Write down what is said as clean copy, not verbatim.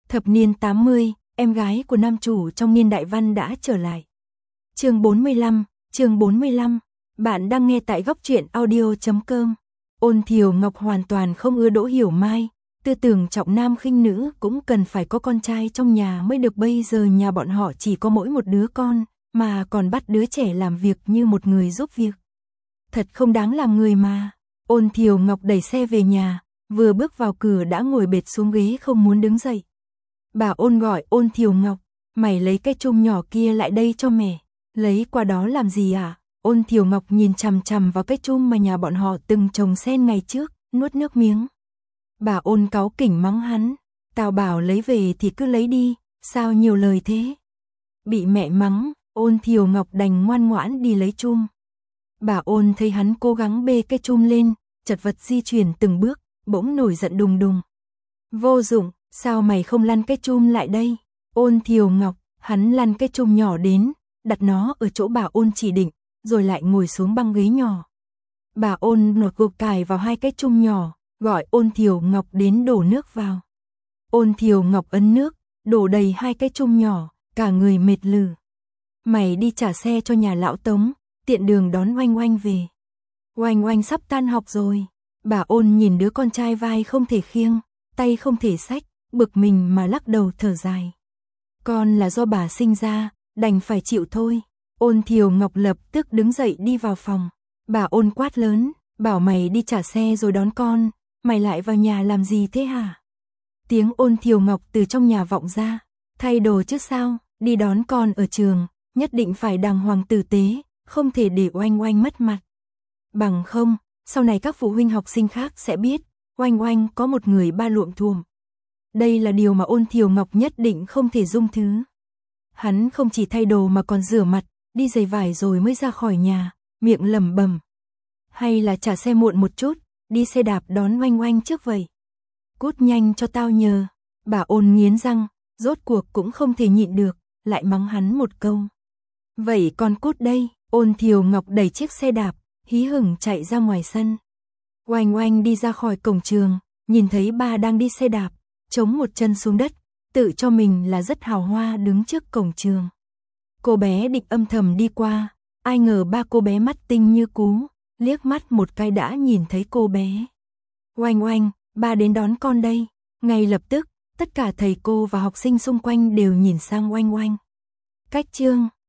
Thập niên 80, em gái của nam chủ trong Niên Đại Văn đã trở lại. Chương 45, bạn đang nghe tại góc truyện audio.com. Ôn Thiều Ngọc hoàn toàn không ưa Đỗ Hiểu Mai, tư tưởng trọng nam khinh nữ, cũng cần phải có con trai trong nhà mới được. Bây giờ nhà bọn họ chỉ có mỗi một đứa con, mà còn bắt đứa trẻ làm việc như một người giúp việc. Thật không đáng làm người mà. Ôn Thiều Ngọc đẩy xe về nhà, vừa bước vào cửa đã ngồi bệt xuống ghế không muốn đứng dậy. Bà Ôn gọi: Ôn Thiều Ngọc, mày lấy cái chum nhỏ kia lại đây cho mẹ. Lấy qua đó làm gì à? Ôn Thiều Ngọc nhìn chằm chằm vào cái chum mà nhà bọn họ từng trồng sen ngày trước, nuốt nước miếng. Bà Ôn cáu kỉnh mắng hắn: tao bảo lấy về thì cứ lấy đi, sao nhiều lời thế? Bị mẹ mắng, Ôn Thiều Ngọc đành ngoan ngoãn đi lấy chum. Bà Ôn thấy hắn cố gắng bê cái chum lên, chật vật di chuyển từng bước, bỗng nổi giận đùng đùng. Vô dụng, sao mày không lăn cái chum lại đây? Ôn Thiều Ngọc, hắn lăn cái chum nhỏ đến, đặt nó ở chỗ bà Ôn chỉ định, rồi lại ngồi xuống băng ghế nhỏ. Bà Ôn nột gục cài vào hai cái chum nhỏ, gọi Ôn Thiều Ngọc đến đổ nước vào. Ôn Thiều Ngọc ấn nước, đổ đầy hai cái chum nhỏ, cả người mệt lử. Mày đi trả xe cho nhà lão Tống, tiện đường đón Oanh Oanh về. Oanh Oanh sắp tan học rồi. Bà Ôn nhìn đứa con trai vai không thể khiêng, tay không thể xách, bực mình mà lắc đầu thở dài. Con là do bà sinh ra, đành phải chịu thôi. Ôn Thiều Ngọc lập tức đứng dậy đi vào phòng. Bà Ôn quát lớn: bảo mày đi trả xe rồi đón con, mày lại vào nhà làm gì thế hả? Tiếng Ôn Thiều Ngọc từ trong nhà vọng ra: thay đồ chứ sao, đi đón con ở trường, nhất định phải đàng hoàng tử tế, không thể để Oanh Oanh mất mặt. Bằng không, sau này các phụ huynh học sinh khác sẽ biết, Oanh Oanh có một người ba luộm thuộm. Đây là điều mà Ôn Thiều Ngọc nhất định không thể dung thứ. Hắn không chỉ thay đồ mà còn rửa mặt, đi giày vải rồi mới ra khỏi nhà, miệng lẩm bẩm: hay là trả xe muộn một chút, đi xe đạp đón Oanh Oanh trước vậy. Cút nhanh cho tao nhờ. Bà Ôn nghiến răng, rốt cuộc cũng không thể nhịn được, lại mắng hắn một câu. Vậy con cút đây. Ôn Thiều Ngọc đẩy chiếc xe đạp, hí hửng chạy ra ngoài sân. Oanh Oanh đi ra khỏi cổng trường, nhìn thấy ba đang đi xe đạp, chống một chân xuống đất, tự cho mình là rất hào hoa đứng trước cổng trường. Cô bé định âm thầm đi qua, ai ngờ ba cô bé mắt tinh như cú, liếc mắt một cái đã nhìn thấy cô bé. Oanh Oanh, ba đến đón con đây. Ngay lập tức, tất cả thầy cô và học sinh xung quanh đều nhìn sang Oanh Oanh. Cách chương